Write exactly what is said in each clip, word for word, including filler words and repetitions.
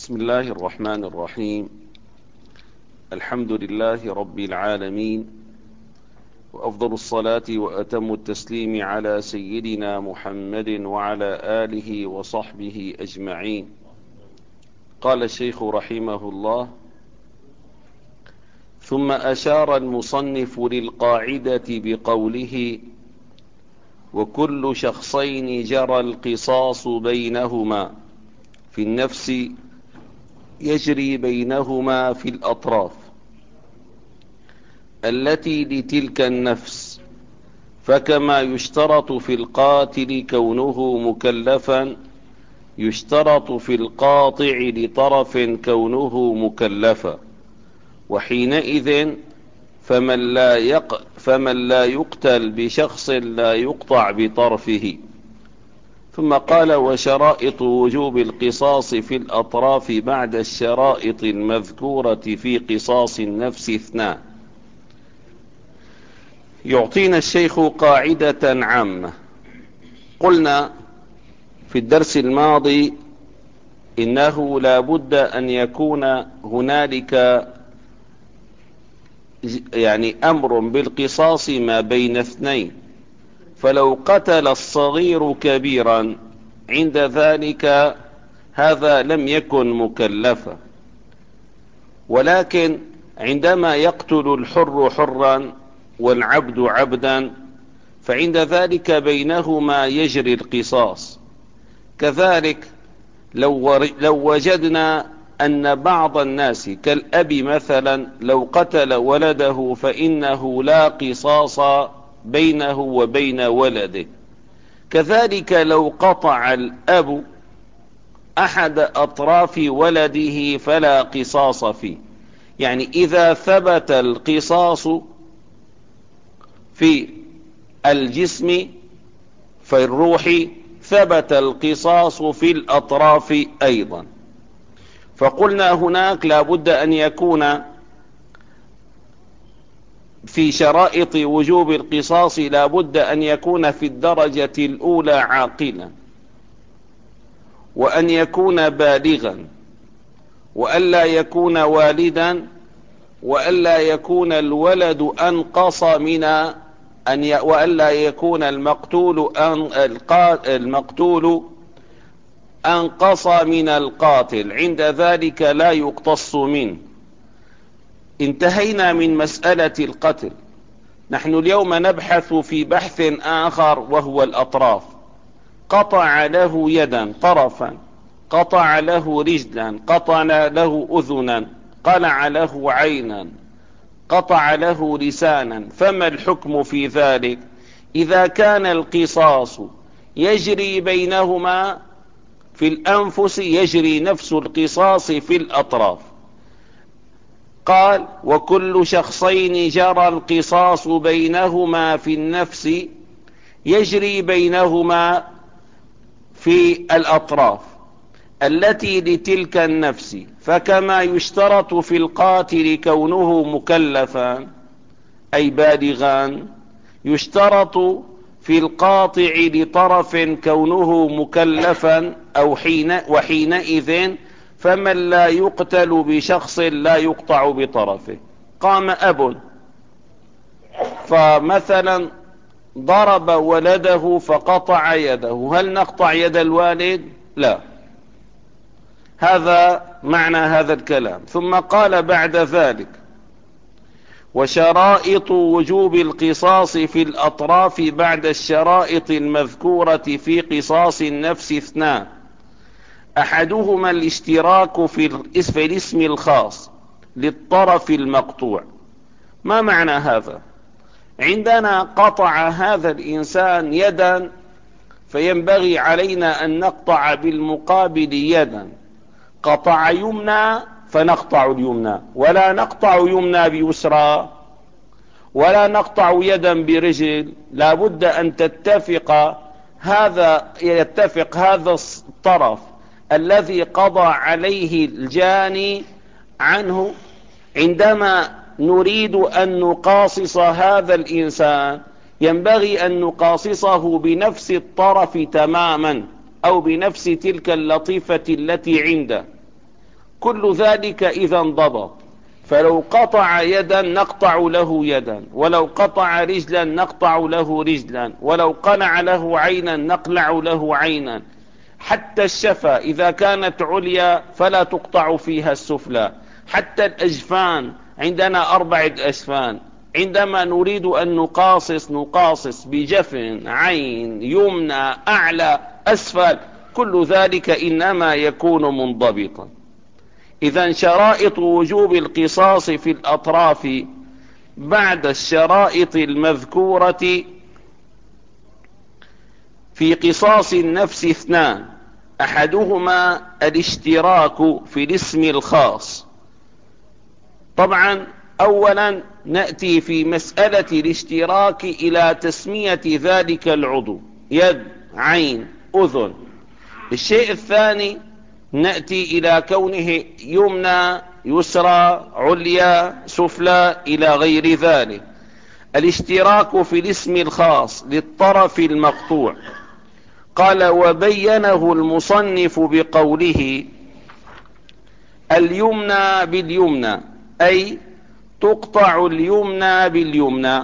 بسم الله الرحمن الرحيم. الحمد لله رب العالمين، وأفضل الصلاة وأتم التسليم على سيدنا محمد وعلى آله وصحبه أجمعين. قال الشيخ رحمه الله: ثم أشار المصنف للقاعدة بقوله: وكل شخصين جرى القصاص بينهما في النفس يجري بينهما في الأطراف التي لتلك النفس، فكما يشترط في القاتل كونه مكلفا يشترط في القاطع لطرف كونه مكلفا، وحينئذ فمن لا, يق فمن لا يقتل بشخص لا يقطع بطرفه. ثم قال: وشرائط وجوب القصاص في الأطراف بعد الشرائط المذكورة في قصاص النفس اثنان. يعطينا الشيخ قاعدة عامة. قلنا في الدرس الماضي إنه لا بد أن يكون هنالك يعني أمر بالقصاص ما بين اثنين، فلو قتل الصغير كبيرا عند ذلك هذا لم يكن مكلفا، ولكن عندما يقتل الحر حرا والعبد عبدا فعند ذلك بينهما يجري القصاص. كذلك لو, لو وجدنا أن بعض الناس كالأب مثلا لو قتل ولده فإنه لا قصاص بينه وبين ولده. كذلك لو قطع الأب أحد أطراف ولده فلا قصاص فيه. يعني إذا ثبت القصاص في الجسم في الروح ثبت القصاص في الأطراف أيضا. فقلنا هناك لا بد أن يكون في شرائط وجوب القصاص لا بد أن يكون في الدرجة الأولى عاقلا، وأن يكون بالغا، وألا يكون والدا، وألا يكون الولد أنقص من أن ي... وألا يكون المقتول أن... المقتول أنقص من القاتل، عند ذلك لا يقتص منه. انتهينا من مسألة القتل. نحن اليوم نبحث في بحث آخر وهو الأطراف. قطع له يدا طرفا، قطع له رجلا، قطع له أذنا، قلع له عينا، قطع له لسانا. فما الحكم في ذلك؟ إذا كان القصاص يجري بينهما في الأنفس يجري نفس القصاص في الأطراف. قال: وكل شخصين جرى القصاص بينهما في النفس يجري بينهما في الأطراف التي لتلك النفس، فكما يشترط في القاتل كونه مكلفا أي بالغا يشترط في القاطع لطرف كونه مكلفا أو حين وحينئذ فمن لا يقتل بشخص لا يقطع بطرفه. قام أب فمثلا ضرب ولده فقطع يده، هل نقطع يد الوالد؟ لا. هذا معنى هذا الكلام. ثم قال بعد ذلك: وشرائط وجوب القصاص في الأطراف بعد الشرائط المذكورة في قصاص النفس اثنان. أحدهما الاشتراك في الاسم الخاص للطرف المقطوع. ما معنى هذا؟ عندنا قطع هذا الإنسان يدا، فينبغي علينا أن نقطع بالمقابل يدا. قطع يمنى فنقطع اليمنى، ولا نقطع يمنى بيسرى، ولا نقطع يدا برجل. لا بد أن تتفق هذا يتفق هذا الطرف الذي قضى عليه الجاني عنه. عندما نريد أن نقاصص هذا الإنسان ينبغي أن نقاصصه بنفس الطرف تماما، أو بنفس تلك اللطيفة التي عنده. كل ذلك إذا انضبط. فلو قطع يدا نقطع له يدا، ولو قطع رجلا نقطع له رجلا، ولو قلع له عينا نقلع له عينا. حتى الشفة إذا كانت عليا فلا تقطع فيها السفلى. حتى الأجفان، عندنا أربعة أجفان، عندما نريد أن نقاصص نقاصص بجفن، عين، يمنى، أعلى، أسفل، كل ذلك إنما يكون منضبطا. إذا شرائط وجوب القصاص في الأطراف بعد الشرائط المذكورة في قصاص النفس اثنان: أحدهما الاشتراك في الاسم الخاص. طبعا أولا نأتي في مسألة الاشتراك إلى تسمية ذلك العضو: يد، عين، أذن. الشيء الثاني نأتي إلى كونه يمنى، يسرى، عليا، سفلى، إلى غير ذلك. الاشتراك في الاسم الخاص للطرف المقطوع. قال: وبينه المصنف بقوله: اليمنى باليمنى، أي تقطع اليمنى باليمنى،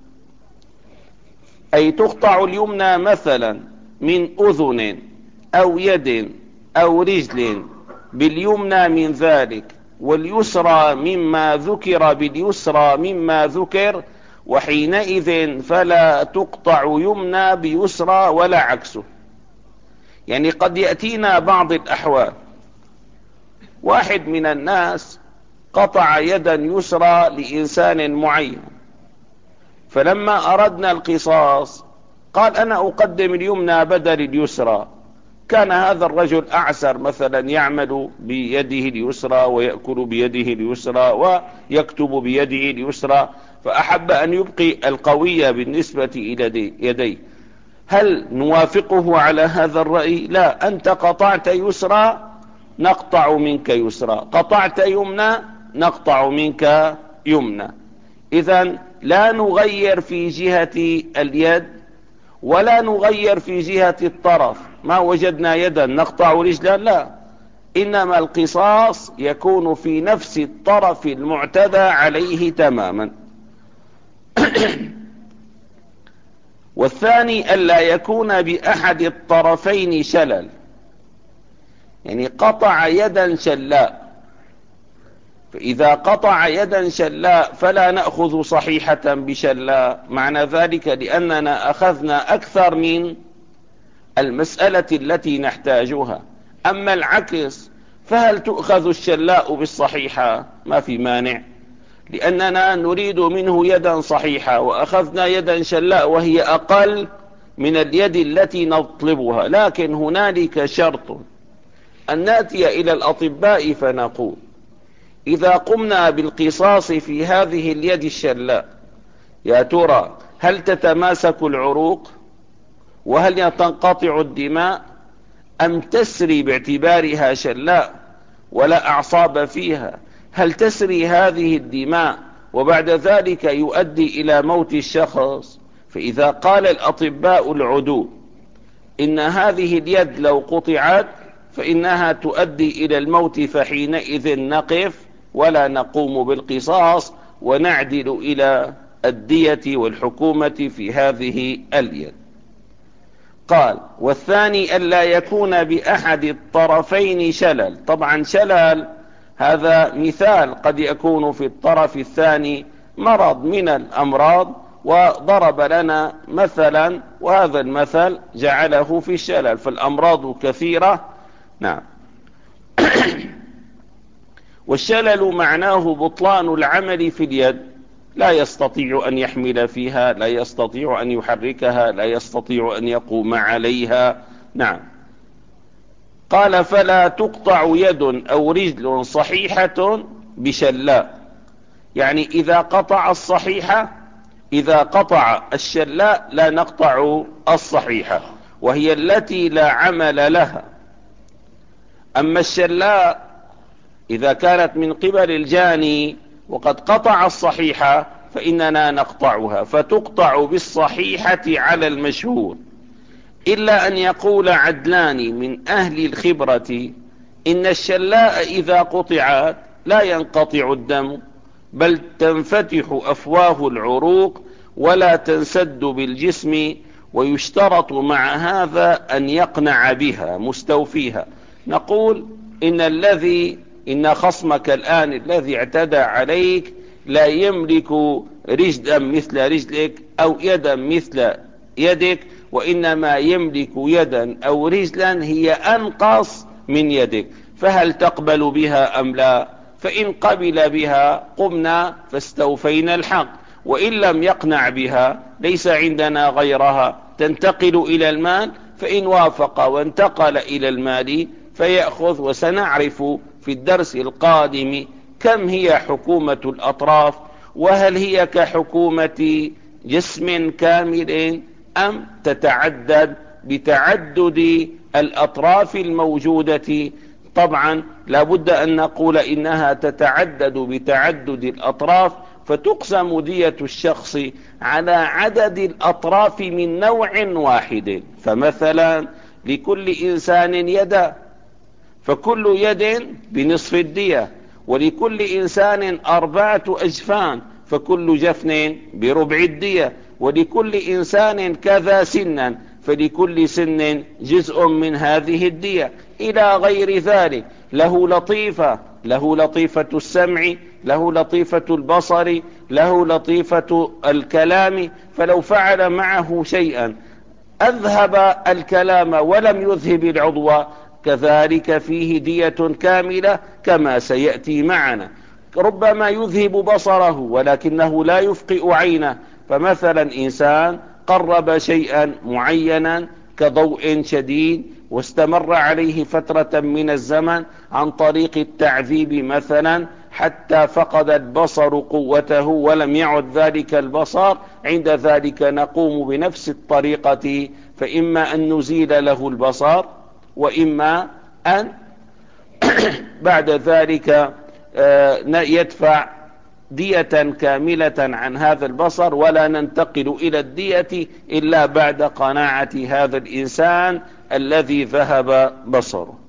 أي تقطع اليمنى مثلا من أذن أو يد أو رجل باليمنى من ذلك، واليسرى مما ذكر باليسرى مما ذكر، وحينئذ فلا تقطع يمنى بيسرى ولا عكسه. يعني قد يأتينا بعض الأحوال، واحد من الناس قطع يدا يسرى لإنسان معين، فلما أردنا القصاص قال: أنا أقدم اليمنى بدل اليسرى. كان هذا الرجل أعسر مثلا، يعمل بيده اليسرى ويأكل بيده اليسرى ويكتب بيده اليسرى، فأحب أن يبقي القوية بالنسبة إلى يديه. هل نوافقه على هذا الرأي؟ لا، أنت قطعت يسرى نقطع منك يسرى، قطعت يمنى نقطع منك يمنى. إذن لا نغير في جهة اليد ولا نغير في جهة الطرف. ما وجدنا يدا نقطع رجلا، لا، إنما القصاص يكون في نفس الطرف المعتدى عليه تماما. والثاني ألا يكون بأحد الطرفين شلل، يعني قطع يدا شلاء، فإذا قطع يدا شلاء فلا نأخذ صحيحة بشلاء. معنى ذلك لأننا أخذنا أكثر من المسألة التي نحتاجها. أما العكس فهل تؤخذ الشلاء بالصحيحة؟ ما في مانع، لأننا نريد منه يدا صحيحة وأخذنا يدا شلاء وهي أقل من اليد التي نطلبها. لكن هنالك شرط، أن نأتي إلى الأطباء فنقول: إذا قمنا بالقصاص في هذه اليد الشلاء، يا ترى هل تتماسك العروق؟ وهل تنقطع الدماء؟ أم تسري باعتبارها شلاء ولا أعصاب فيها؟ هل تسري هذه الدماء وبعد ذلك يؤدي إلى موت الشخص؟ فإذا قال الأطباء العدول إن هذه اليد لو قطعت فإنها تؤدي إلى الموت، فحينئذ نقف ولا نقوم بالقصاص ونعدل إلى الدية والحكومة في هذه اليد. قال: والثاني ألا يكون بأحد الطرفين شلل. طبعا شلل هذا مثال، قد يكون في الطرف الثاني مرض من الأمراض، وضرب لنا مثلا، وهذا المثل جعله في الشلل، فالأمراض كثيرة. نعم. والشلل معناه بطلان العمل في اليد، لا يستطيع أن يحمل فيها، لا يستطيع أن يحركها، لا يستطيع أن يقوم عليها. نعم. قال: فلا تقطع يد أو رجل صحيحة بشلاء، يعني إذا قطع الصحيحة، إذا قطع الشلاء لا نقطع الصحيحة، وهي التي لا عمل لها. أما الشلاء إذا كانت من قبل الجاني وقد قطع الصحيحة فإننا نقطعها، فتقطع بالصحيحة على المشهور، إلا أن يقول عدلان من أهل الخبرة إن الشلاء إذا قطعت لا ينقطع الدم، بل تنفتح أفواه العروق ولا تنسد بالجسم، ويشترط مع هذا أن يقنع بها مستوفيها. نقول إن الذي إن خصمك الآن الذي اعتدى عليك لا يملك رجلا مثل رجلك أو يدا مثل يدك، وإنما يملك يدا أو رجلا هي أنقص من يدك، فهل تقبل بها أم لا؟ فإن قبل بها قمنا فاستوفينا الحق، وإن لم يقنع بها ليس عندنا غيرها، تنتقل إلى المال، فإن وافق وانتقل إلى المال فيأخذ. وسنعرف في الدرس القادم كم هي حكومة الأطراف، وهل هي كحكومة جسم كامل أم تتعدد بتعدد الأطراف الموجودة. طبعا لابد أن نقول إنها تتعدد بتعدد الأطراف، فتقسم دية الشخص على عدد الأطراف من نوع واحد. فمثلا لكل إنسان يدا، فكل يد بنصف الدية، ولكل إنسان أربعة أجفان، فكل جفن بربع الدية، ولكل إنسان كذا سنا، فلكل سن جزء من هذه الدية، إلى غير ذلك. له لطيفة، له لطيفة السمع، له لطيفة البصر، له لطيفة الكلام، فلو فعل معه شيئا أذهب الكلام ولم يذهب العضو كذلك فيه دية كاملة كما سيأتي معنا. ربما يذهب بصره ولكنه لا يفقئ عينه، فمثلا إنسان قرب شيئا معينا كضوء شديد واستمر عليه فترة من الزمن عن طريق التعذيب مثلا حتى فقد البصر قوته ولم يعد ذلك البصر، عند ذلك نقوم بنفس الطريقة، فإما أن نزيل له البصر، وإما أن بعد ذلك يدفع دية كاملة عن هذا البصر، ولا ننتقل إلى الدية إلا بعد قناعة هذا الإنسان الذي ذهب بصره.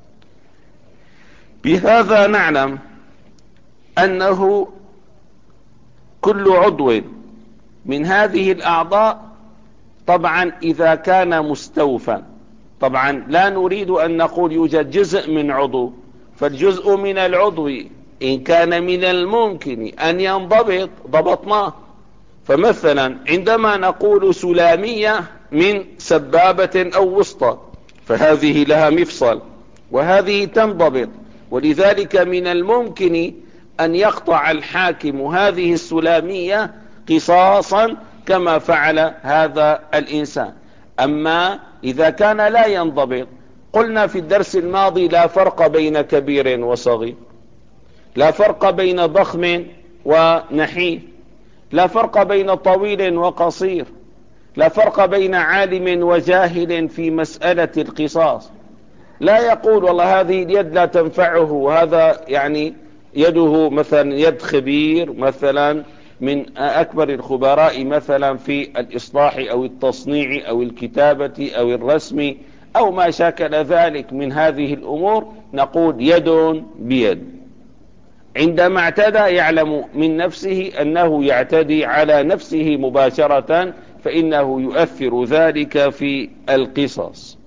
بهذا نعلم أنه كل عضو من هذه الأعضاء طبعا إذا كان مستوفى، طبعا لا نريد أن نقول يوجد جزء من عضو، فالجزء من العضو إن كان من الممكن أن ينضبط ضبطناه. فمثلا عندما نقول سلامية من سبابة أو وسطى، فهذه لها مفصل وهذه تنضبط، ولذلك من الممكن أن يقطع الحاكم هذه السلامية قصاصا كما فعل هذا الإنسان. أما إذا كان لا ينضبط، قلنا في الدرس الماضي لا فرق بين كبير وصغير، لا فرق بين ضخم ونحيف، لا فرق بين طويل وقصير، لا فرق بين عالم وجاهل في مسألة القصاص. لا يقول والله هذه اليد لا تنفعه، وهذا يعني يده مثلا يد خبير مثلا من أكبر الخبراء مثلا في الإصلاح أو التصنيع أو الكتابة أو الرسم أو ما شاكل ذلك من هذه الأمور، نقول يد بيد. عندما اعتدى يعلم من نفسه أنه يعتدي على نفسه مباشرة، فإنه يؤثر ذلك في القصاص.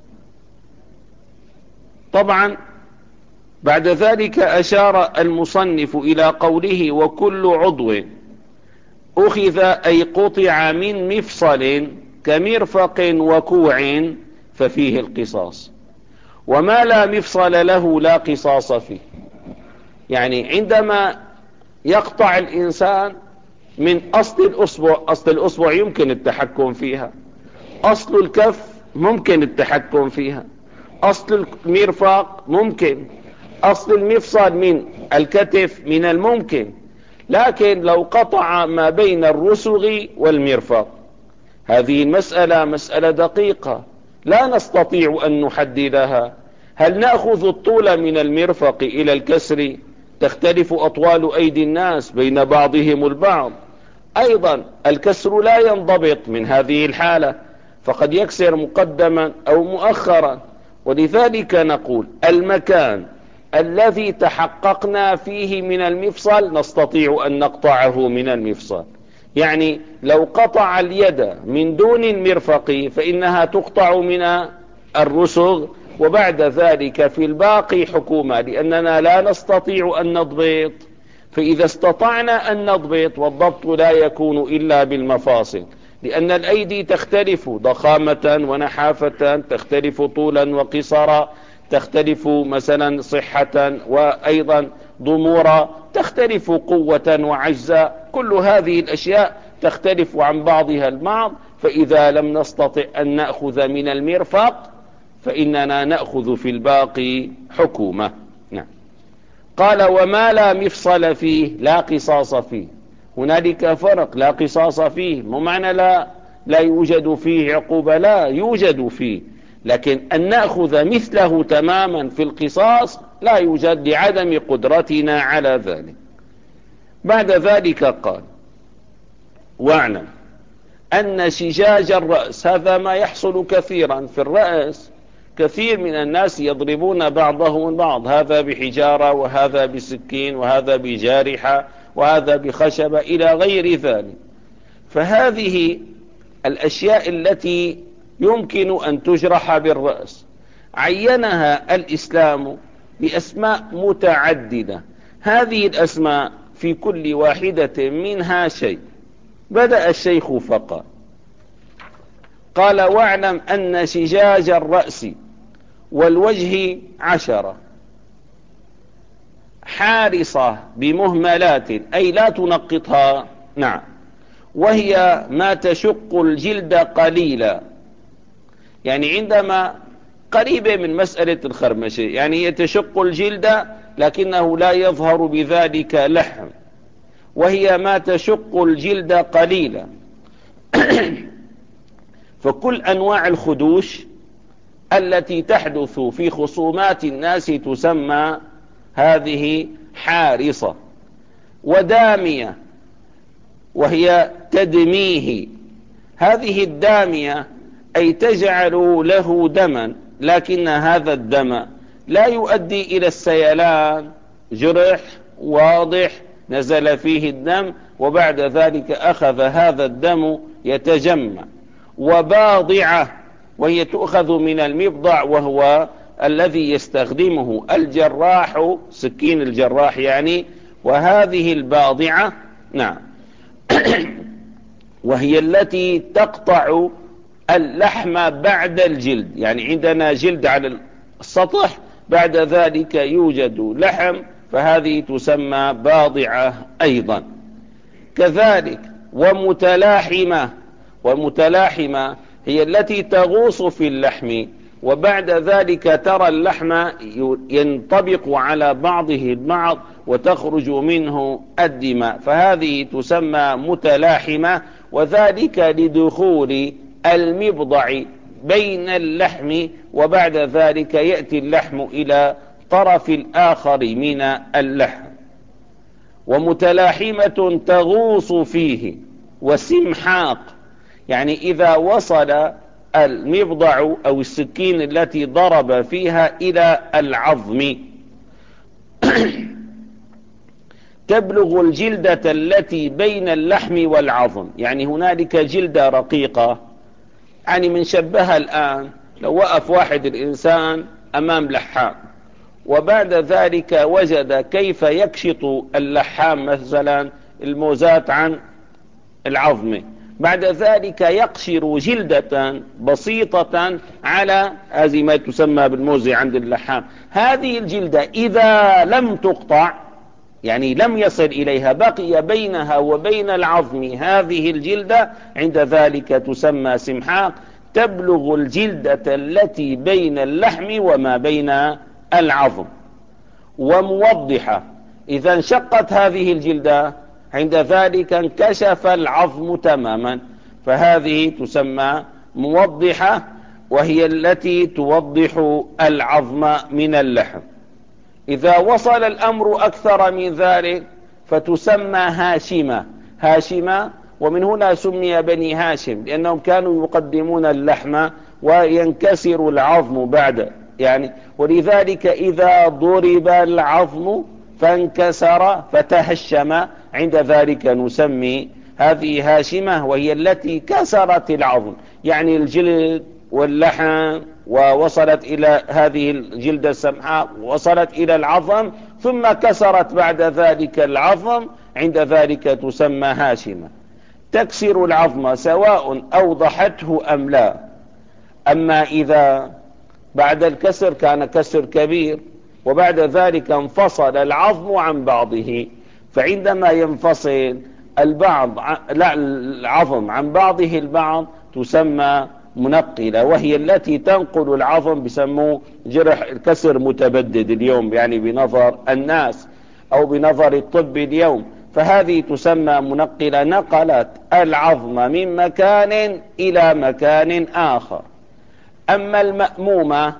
طبعا بعد ذلك أشار المصنف إلى قوله وكل عضو أخذ أي قطع من مفصل كمرفق وكوع ففيه القصاص، وما لا مفصل له لا قصاص فيه. يعني عندما يقطع الإنسان من أصل الأصبع، أصل الأصبع يمكن التحكم فيها، أصل الكف ممكن التحكم فيها، أصل المرفق ممكن، أصل المفصل من الكتف من الممكن، لكن لو قطع ما بين الرسغ والمرفق، هذه المسألة مسألة دقيقة لا نستطيع أن نحددها. هل نأخذ الطول من المرفق إلى الكسر؟ تختلف أطوال أيدي الناس بين بعضهم البعض. أيضا الكسر لا ينضبط من هذه الحالة، فقد يكسر مقدما أو مؤخرا. ولذلك نقول المكان الذي تحققنا فيه من المفصل نستطيع أن نقطعه من المفصل. يعني لو قطع اليد من دون المرفق فإنها تقطع من الرسغ، وبعد ذلك في الباقي حكومة، لأننا لا نستطيع أن نضبط. فإذا استطعنا أن نضبط، والضبط لا يكون إلا بالمفاصل، لأن الأيدي تختلف ضخامة ونحافة، تختلف طولا وقصرا، تختلف مثلا صحة وأيضا ضمورا، تختلف قوة وعجزا، كل هذه الأشياء تختلف عن بعضها البعض. فإذا لم نستطع أن نأخذ من المرفق فإننا نأخذ في الباقي حكومة. نعم. قال وما لا مفصل فيه لا قصاص فيه. هنالك فرق، لا قصاص فيه مو معنى لا لا يوجد فيه عقوبة، لا يوجد فيه، لكن أن نأخذ مثله تماما في القصاص لا يوجد لعدم قدرتنا على ذلك. بعد ذلك قال واعلم أن شجاج الرأس، هذا ما يحصل كثيرا في الرأس، كثير من الناس يضربون بعضهم بعض، هذا بحجارة وهذا بسكين وهذا بجارحة وهذا بخشبة إلى غير ذلك. فهذه الأشياء التي يمكن أن تجرح بالرأس عينها الإسلام بأسماء متعددة، هذه الأسماء في كل واحدة منها شيء. بدأ الشيخ فقال قال واعلم أن شجاج الرأس والوجه عشرة حارصة بمهملات، أي لا تنقطها. نعم. وهي ما تشق الجلد قليلا، يعني عندما قريبة من مسألة الخرمشة، يعني يتشق الجلد لكنه لا يظهر بذلك لحم. وهي ما تشق الجلد قليلا. فكل أنواع الخدوش التي تحدث في خصومات الناس تسمى هذه حارصة. ودامية وهي تدميه، هذه الدامية أي تجعل له دما، لكن هذا الدم لا يؤدي إلى السيلان، جرح واضح نزل فيه الدم وبعد ذلك أخذ هذا الدم يتجمع. وباضعة وهي تؤخذ من المبضع، وهو الذي يستخدمه الجراح، سكين الجراح يعني. وهذه الباضعة نعم وهي التي تقطع اللحم بعد الجلد، يعني عندنا جلد على السطح بعد ذلك يوجد لحم، فهذه تسمى باضعة أيضا. كذلك ومتلاحمة، والمتلاحمة هي التي تغوص في اللحم وبعد ذلك ترى اللحم ينطبق على بعضه البعض وتخرج منه الدماء، فهذه تسمى متلاحمة. وذلك لدخول المبضع بين اللحم وبعد ذلك يأتي اللحم إلى طرف الآخر من اللحم. ومتلاحمة تغوص فيه. وسمحاق، يعني إذا وصل المبضع أو السكين التي ضرب فيها إلى العظم تبلغ الجلدة التي بين اللحم والعظم، يعني هنالك جلدة رقيقة، يعني من شبهها الآن لو وقف واحد الإنسان أمام لحام وبعد ذلك وجد كيف يكشط اللحام مثلا الموزات عن العظم، بعد ذلك يقشر جلدة بسيطة على هذه ما تسمى بالموزة عند اللحام. هذه الجلدة إذا لم تقطع، يعني لم يصل إليها، بقي بينها وبين العظم هذه الجلدة، عند ذلك تسمى سمحاق، تبلغ الجلدة التي بين اللحم وما بين العظم. وموضحة، إذا انشقت هذه الجلدة عند ذلك انكشف العظم تماما، فهذه تسمى موضحة، وهي التي توضح العظم من اللحم. إذا وصل الأمر أكثر من ذلك فتسمى هاشمة. هاشمة، ومن هنا سمي بني هاشم لأنهم كانوا يقدمون اللحم وينكسر العظم بعد، يعني ولذلك إذا ضرب العظم فانكسر فتهشم عند ذلك نسمي هذه هاشمة، وهي التي كسرت العظم، يعني الجلد واللحم ووصلت إلى هذه الجلدة السمحاء وصلت إلى العظم ثم كسرت بعد ذلك العظم، عند ذلك تسمى هاشمة. تكسر العظم سواء أوضحته أم لا. أما إذا بعد الكسر كان كسر كبير وبعد ذلك انفصل العظم عن بعضه، فعندما ينفصل البعض لا العظم عن بعضه البعض تسمى منقلة، وهي التي تنقل العظم، بسموه جرح كسر متبدد اليوم يعني بنظر الناس أو بنظر الطب اليوم، فهذه تسمى منقلة، نقلت العظم من مكان إلى مكان آخر. أما المأمومة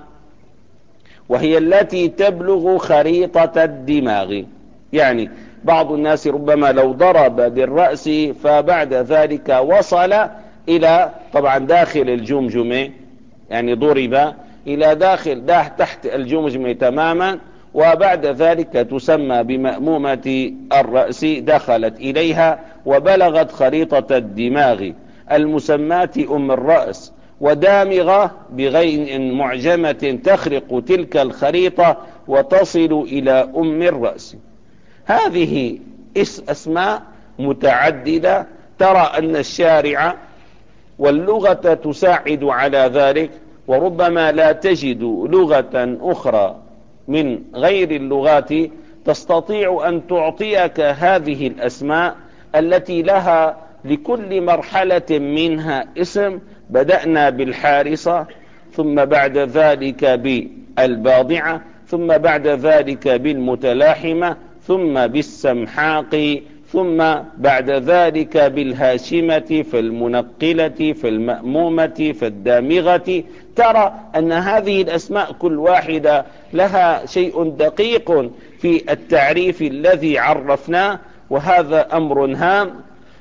وهي التي تبلغ خريطة الدماغ، يعني بعض الناس ربما لو ضرب بالرأس فبعد ذلك وصل إلى طبعا داخل الجمجمة، يعني ضرب إلى داخل ده تحت الجمجمة تماما، وبعد ذلك تسمى بمأمومة الرأس، دخلت إليها وبلغت خريطة الدماغ المسماة أم الرأس، ودامغة بغين معجمة تخرق تلك الخريطة وتصل إلى أم الرأس. هذه أسماء متعددة، ترى أن الشارع واللغة تساعد على ذلك، وربما لا تجد لغة أخرى من غير اللغات تستطيع أن تعطيك هذه الأسماء التي لها لكل مرحلة منها اسم. بدأنا بالحارصة، ثم بعد ذلك بالباضعة، ثم بعد ذلك بالمتلاحمة، ثم بالسمحاق، ثم بعد ذلك بالهاشمة، فالمنقلة، فالمأمومة، فالدامغة. ترى أن هذه الأسماء كل واحدة لها شيء دقيق في التعريف الذي عرفناه، وهذا أمر هام.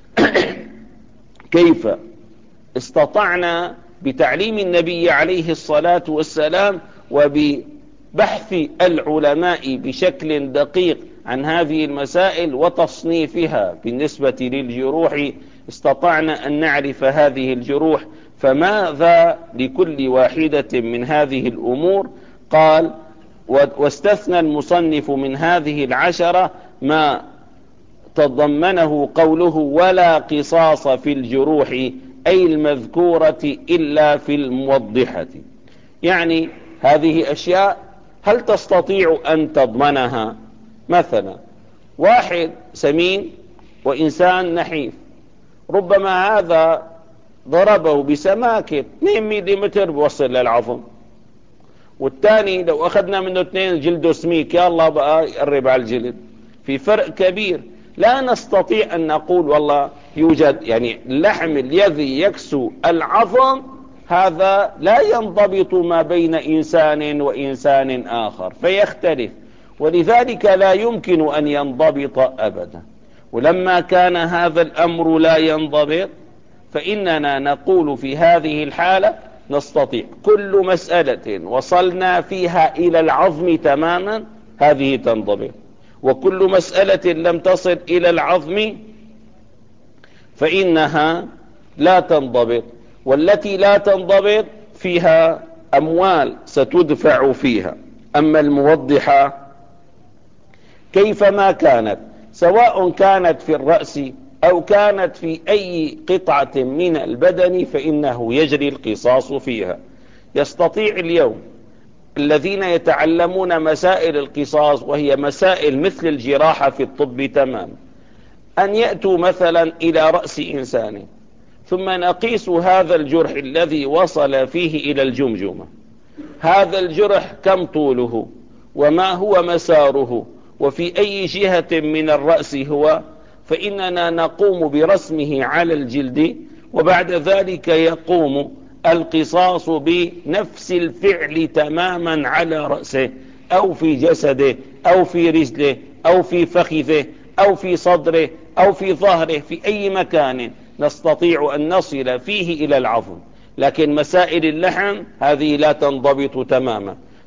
كيف استطعنا بتعليم النبي عليه الصلاة والسلام وببحث العلماء بشكل دقيق عن هذه المسائل وتصنيفها بالنسبة للجروح، استطعنا أن نعرف هذه الجروح. فماذا لكل واحدة من هذه الأمور؟ قال: واستثنى المصنف من هذه العشرة ما تضمنه قوله: ولا قصاص في الجروح، أي المذكورة إلا في الموضحة. يعني هذه أشياء هل تستطيع أن تضمنها؟ مثلا واحد سمين وإنسان نحيف، ربما هذا ضربه بسماكة اثنين مليمتر بوصل للعظم، والثاني لو أخذنا منه اثنين جلده سميك يا الله بقى يقرب على الجلد، في فرق كبير. لا نستطيع أن نقول والله يوجد يعني اللحم الذي يكسو العظم هذا لا ينضبط ما بين إنسان وإنسان آخر، فيختلف، ولذلك لا يمكن أن ينضبط أبدا. ولما كان هذا الأمر لا ينضبط فإننا نقول في هذه الحالة نستطيع كل مسألة وصلنا فيها إلى العظم تماما هذه تنضبط، وكل مسألة لم تصل إلى العظم فإنها لا تنضبط، والتي لا تنضبط فيها أموال ستدفع فيها. أما الموضحة كيفما كانت، سواء كانت في الرأس أو كانت في أي قطعة من البدن، فإنه يجري القصاص فيها. يستطيع اليوم الذين يتعلمون مسائل القصاص، وهي مسائل مثل الجراحة في الطب تمام، أن يأتوا مثلا إلى رأس إنسان ثم نقيس هذا الجرح الذي وصل فيه إلى الجمجمة، هذا الجرح كم طوله وما هو مساره وفي أي جهة من الرأس هو، فإننا نقوم برسمه على الجلد، وبعد ذلك يقوم القصاص بنفس الفعل تماما على رأسه أو في جسده أو في رجله أو في فخذه أو في صدره أو في ظهره، في أي مكان نستطيع أن نصل فيه إلى العظم. لكن مسائل اللحم هذه لا تنضبط تماما،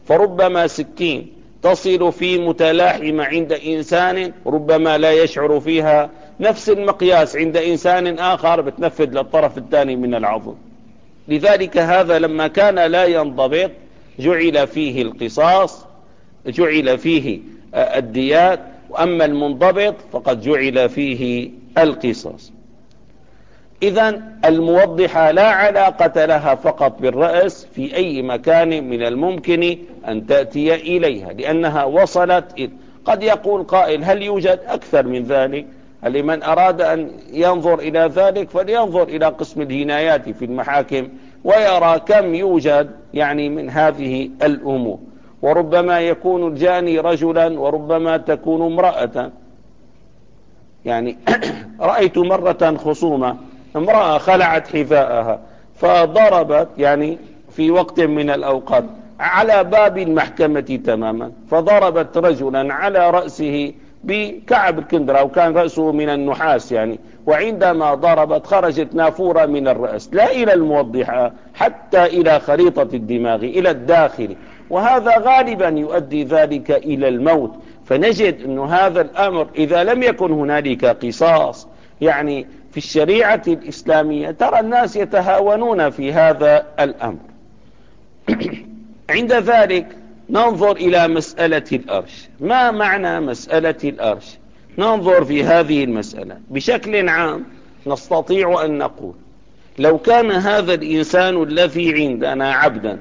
فربما سكين تصل في متلاحمة عند إنسان ربما لا يشعر فيها، نفس المقياس عند إنسان آخر بتنفذ للطرف الثاني من العضد. لذلك هذا لما كان لا ينضبط جعل فيه القصاص، جعل فيه الديات، وأما المنضبط فقد جعل فيه القصاص. إذن الموضحة لا علاقة لها فقط بالرأس، في أي مكان من الممكن أن تأتي إليها لأنها وصلت إلى. قد يقول قائل هل يوجد أكثر من ذلك؟ لمن أراد أن ينظر إلى ذلك فلينظر إلى قسم الجنايات في المحاكم ويرى كم يوجد يعني من هذه الأمور. وربما يكون الجاني رجلا وربما تكون امرأة. يعني رأيت مرة خصومة، امرأة خلعت حذاءها فضربت يعني في وقت من الأوقات على باب المحكمة تماما، فضربت رجلا على رأسه بكعب الكندرة وكان رأسه من النحاس يعني، وعندما ضربت خرجت نافورة من الرأس لا إلى الموضحة حتى إلى خريطة الدماغ إلى الداخل، وهذا غالبا يؤدي ذلك إلى الموت. فنجد أن هذا الأمر إذا لم يكن هنالك قصاص يعني في الشريعة الإسلامية ترى الناس يتهاونون في هذا الأمر. عند ذلك ننظر إلى مسألة الأرش. ما معنى مسألة الأرش؟ ننظر في هذه المسألة بشكل عام. نستطيع أن نقول لو كان هذا الإنسان الذي عندنا عبدا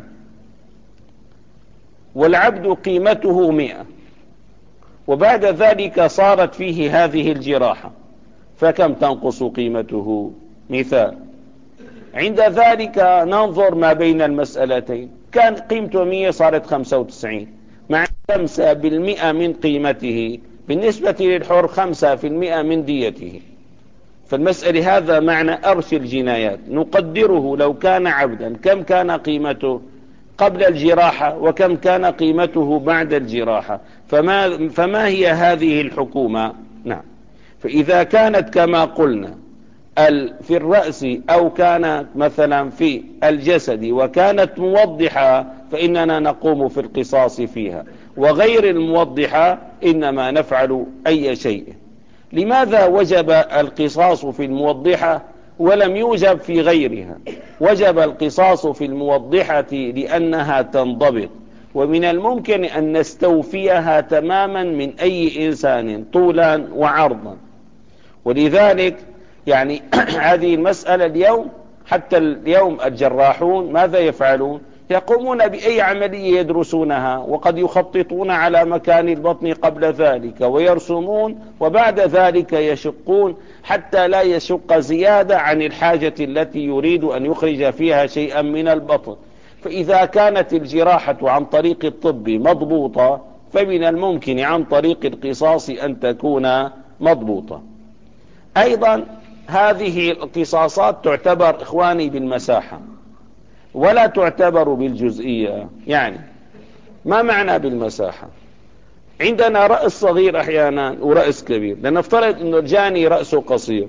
والعبد قيمته مئة وبعد ذلك صارت فيه هذه الجراحة فكم تنقص قيمته؟ مثال. عند ذلك ننظر ما بين المسألتين، كان قيمته مئة صارت خمسة وتسعين مع خمسة بالمئة من قيمته، بالنسبة للحر خمسة في المئة من ديته. فالمسألة هذا معنى أرش الجنايات. نقدره لو كان عبدا كم كان قيمته قبل الجراحة وكم كان قيمته بعد الجراحة، فما, فما هي هذه الحكومة؟ نعم. فإذا كانت كما قلنا في الرأس أو كانت مثلا في الجسد وكانت موضحة فإننا نقوم في القصاص فيها، وغير الموضحة إنما نفعل أي شيء. لماذا وجب القصاص في الموضحة ولم يوجب في غيرها؟ وجب القصاص في الموضحة لأنها تنضبط، ومن الممكن أن نستوفيها تماما من أي إنسان طولا وعرضا. ولذلك يعني هذه المسألة اليوم حتى اليوم الجراحون ماذا يفعلون؟ يقومون بأي عملية يدرسونها وقد يخططون على مكان البطن قبل ذلك ويرسمون، وبعد ذلك يشقون حتى لا يشق زيادة عن الحاجة التي يريد أن يخرج فيها شيئا من البطن. فإذا كانت الجراحة عن طريق الطب مضبوطة فمن الممكن عن طريق القصاص أن تكون مضبوطة. أيضا هذه القصاصات تعتبر إخواني بالمساحة ولا تعتبر بالجزئية. يعني ما معنى بالمساحة؟ عندنا رأس صغير أحيانا ورأس كبير. لنفترض أن الجاني رأسه قصير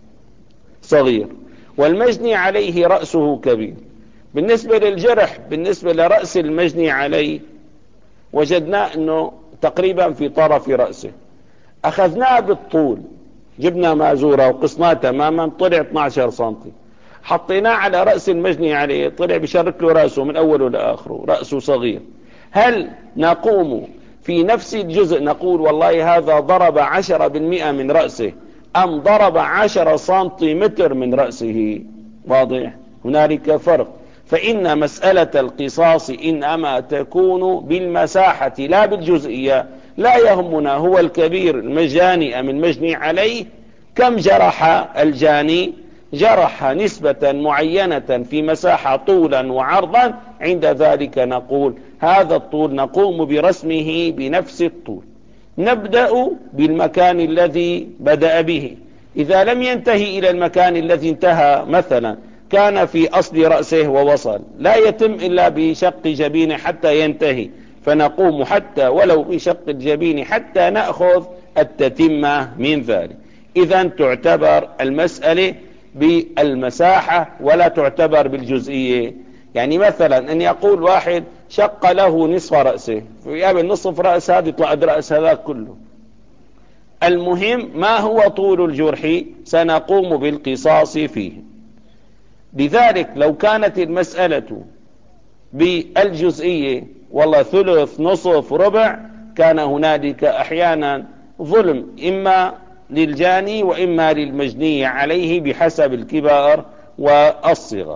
صغير والمجني عليه رأسه كبير. بالنسبة للجرح بالنسبة لرأس المجني عليه وجدنا أنه تقريبا في طرف رأسه، أخذناه بالطول جبنا مازورة وقصناه تماما طلع اثني عشر سنتي، حطيناه على رأس المجني عليه طلع بشرك له رأسه من أوله لآخره رأسه صغير. هل نقوم في نفس الجزء نقول والله هذا ضرب عشرة بالمئة من رأسه أم ضرب عشرة سنتيمتر من رأسه؟ واضح؟ هنالك فرق. فإن مسألة القصاص إنما تكون بالمساحة لا بالجزئية. لا يهمنا هو الكبير المجاني أم المجني عليه كم جرح الجاني، جرح نسبة معينة في مساحة طولا وعرضا، عند ذلك نقول هذا الطول نقوم برسمه بنفس الطول. نبدأ بالمكان الذي بدأ به، إذا لم ينتهي إلى المكان الذي انتهى مثلا كان في أصل رأسه ووصل لا يتم إلا بشق جبينه حتى ينتهي، فنقوم حتى ولو بشق الجبين حتى نأخذ التتمة من ذلك. إذن تعتبر المسألة بالمساحة ولا تعتبر بالجزئية. يعني مثلا أن يقول واحد شق له نصف رأسه، فيقابل نصف رأس هذا يطلع رأس هذا كله. المهم ما هو طول الجرح سنقوم بالقصاص فيه. لذلك لو كانت المسألة بالجزئية والله ثلث نصف ربع كان هنالك أحيانا ظلم إما للجاني وإما للمجني عليه بحسب الكبار والصغر.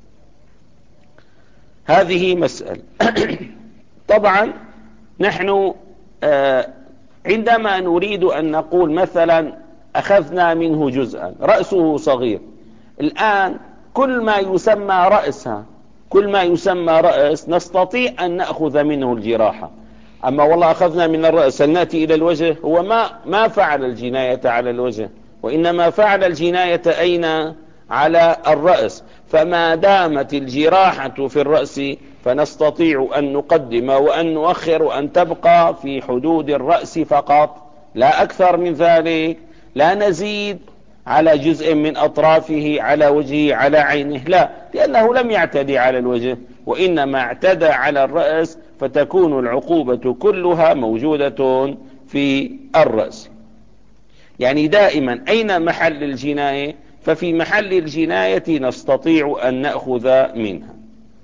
هذه مسألة. طبعا نحن عندما نريد أن نقول مثلا أخذنا منه جزءا رأسه صغير، الآن كل ما يسمى رأسها كل ما يسمى رأس نستطيع أن نأخذ منه الجراحة. أما والله أخذنا من الرأس هل نأتي إلى الوجه؟ هو ما ما فعل الجناية على الوجه، وإنما فعل الجناية أين؟ على الرأس. فما دامت الجراحة في الرأس فنستطيع أن نقدم وأن نؤخر وأن تبقى في حدود الرأس فقط، لا أكثر من ذلك، لا نزيد على جزء من أطرافه، على وجهه، على عينه، لا، لأنه لم يعتدي على الوجه وإنما اعتدى على الرأس، فتكون العقوبة كلها موجودة في الرأس. يعني دائما أين محل الجناية؟ ففي محل الجناية نستطيع أن نأخذ منها.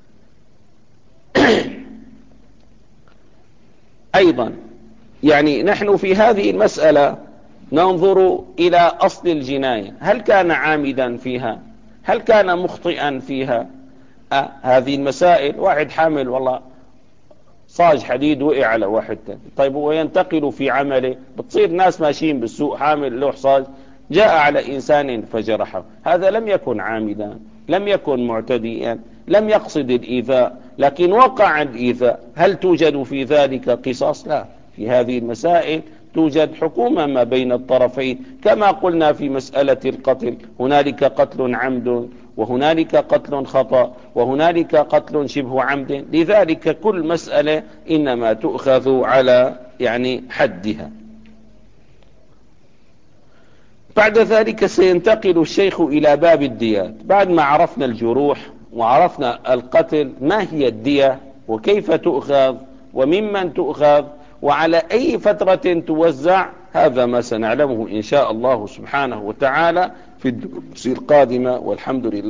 أيضا يعني نحن في هذه المسألة ننظر إلى أصل الجناية، هل كان عامدا فيها؟ هل كان مخطئا فيها؟ أه هذه المسائل، واحد حامل والله صاج حديد وقع على واحد تاني، طيب هو ينتقل في عمله، بتصير ناس ماشيين بالسوق حامل لوح صاج جاء على إنسان فجرحه، هذا لم يكن عامدا، لم يكن معتديا، لم يقصد الإيذاء، لكن وقع الإيذاء، هل توجد في ذلك قصاص؟ لا. في هذه المسائل توجد حكومة ما بين الطرفين، كما قلنا في مسألة القتل، هنالك قتل عمد وهنالك قتل خطأ وهنالك قتل شبه عمد، لذلك كل مسألة إنما تؤخذ على يعني حدها. بعد ذلك سينتقل الشيخ إلى باب الديات. بعد ما عرفنا الجروح وعرفنا القتل، ما هي الدية وكيف تؤخذ وممن تؤخذ وعلى أي فترة توزع، هذا ما سنعلمه إن شاء الله سبحانه وتعالى في الدروس القادمة، والحمد لله.